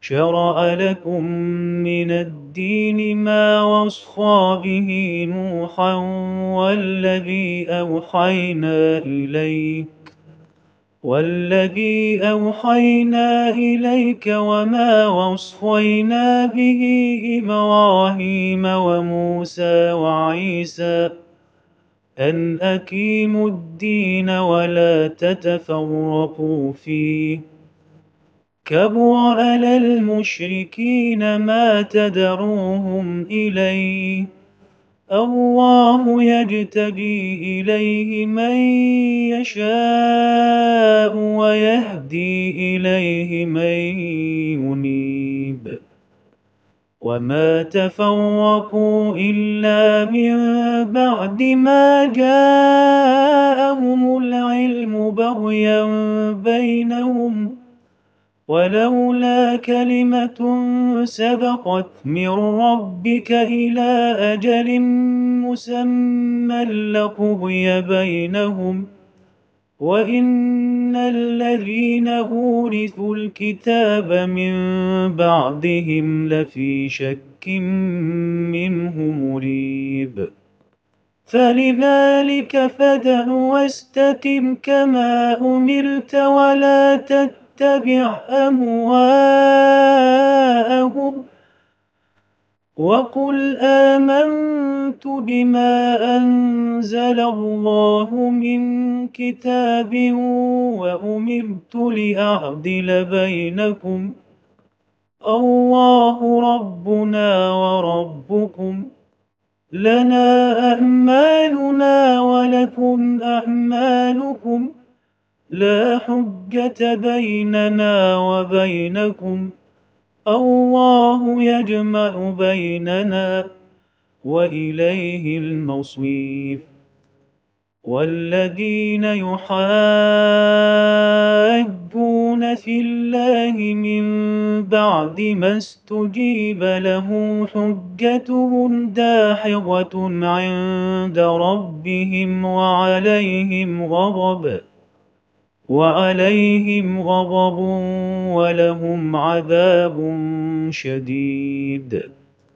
شرع لكم من الدين ما وصى به نوحا والذي أوحينا إليك وما وصينا به إبراهيم وموسى وعيسى أن أقيموا الدين ولا تتفرقوا فيه. كبر على المشركين ما تدعوهم إليه. الله يجتبي إليه من يشاء ويهدي إليه من ينيب. وما تفرقوا إلا من بعد ما جاءهم العلم بغيا بينهم، ولولا كلمة سبقت من ربك إلى أجل مسمى لقضي بينهم، وإن الذين أورثوا الكتاب من بعدهم لفي شك منه مريب. فلذلك فادع واستقم كما أمرت ولا تتبع أهواءهم، وقل آمنت بما أنزل الله من كتاب وأمرت لأعدل بينكم، الله ربنا وربكم، لنا أعمالنا ولكم أعمالكم، لا حجة بيننا وبينكم، الله يجمع بيننا وإليه المصير. والذين يحاجون في الله من بعد ما استجيب له حجتهم داحضة عند ربهم وعليهم غضب ولهم عذاب شديد.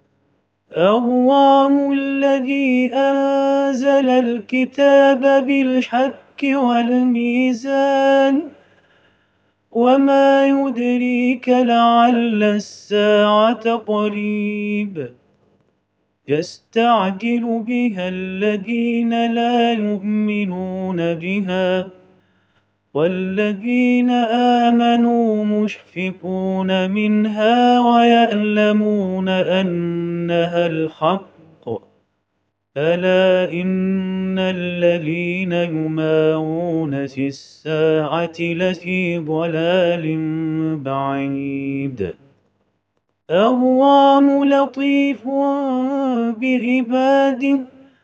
الله الذي أنزل الكتاب بالحق والميزان، وما يدريك لعل الساعة قريب. يستعجل بها الذين لا يؤمنون بها، والذين آمنوا مشفقون منها ويعلمون أنها الحق. ألا إن الذين يمارون في الساعة لفي ضلال بعيد. الله لطيف بعباده،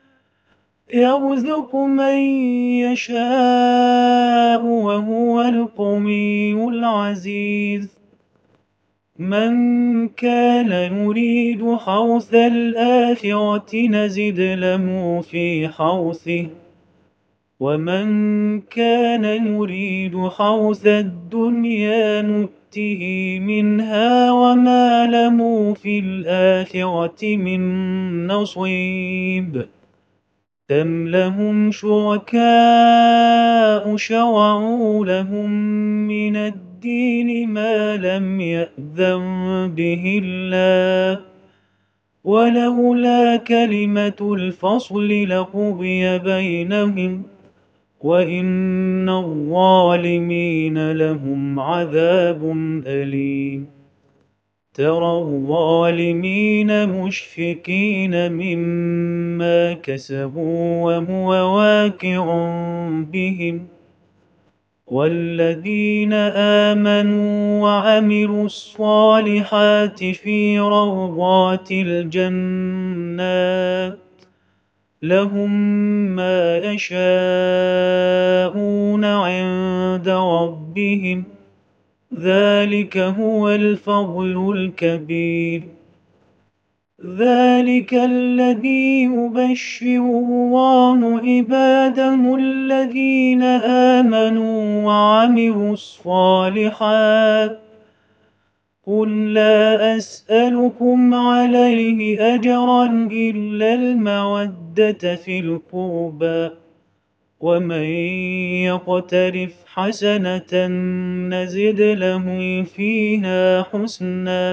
يرزق من يشاء وهو القوي العزيز. من كان يريد حرث الآخرة نزد له في حرثه، ومن كان يريد حرث الدنيا نؤته منها وما له في الآخرة من نصيب. أم لهم شركاء شرعوا لهم من الدين ما لم يأذن به الله، ولولا كلمة الفصل لقضي بينهم، وإن الظالمين لهم عذاب أليم. ترى الظالمين مشفقين مما كسبوا وهو واقع بهم، والذين آمنوا وعملوا الصالحات في روضات الجنات لهم ما يشاءون عند ربهم، ذلك هو الفضل الكبير. ذلك الذي يبشر الله عباده الذين آمنوا وعملوا الصالحات قل لا أسألكم عليه أجرا إلا المودة في القربى ومن يقترف حسنة نزد له فيها حسنا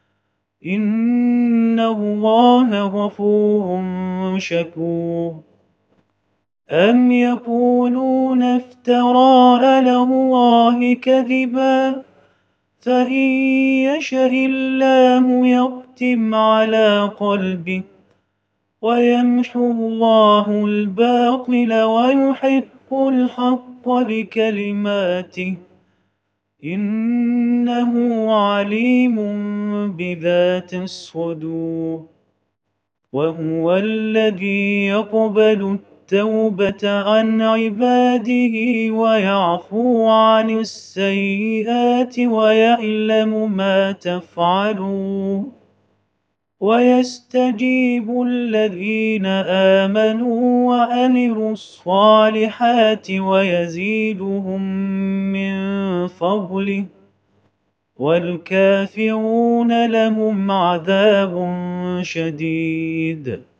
إن الله غفور شكور أم يقولون افترى على الله كذبا فإن يشأ الله يختم على قلبك ويمحو الله الباطل ويحق الحق بكلماته إنه عليم بذات الصدور وهو الذي يقبل التوبة عن عباده ويعفو عن السيئات ويعلم ما تفعلون ويستجيب الذين آمنوا وعملوا الصالحات ويزيدهم من فضله والكافرون لهم عذاب شديد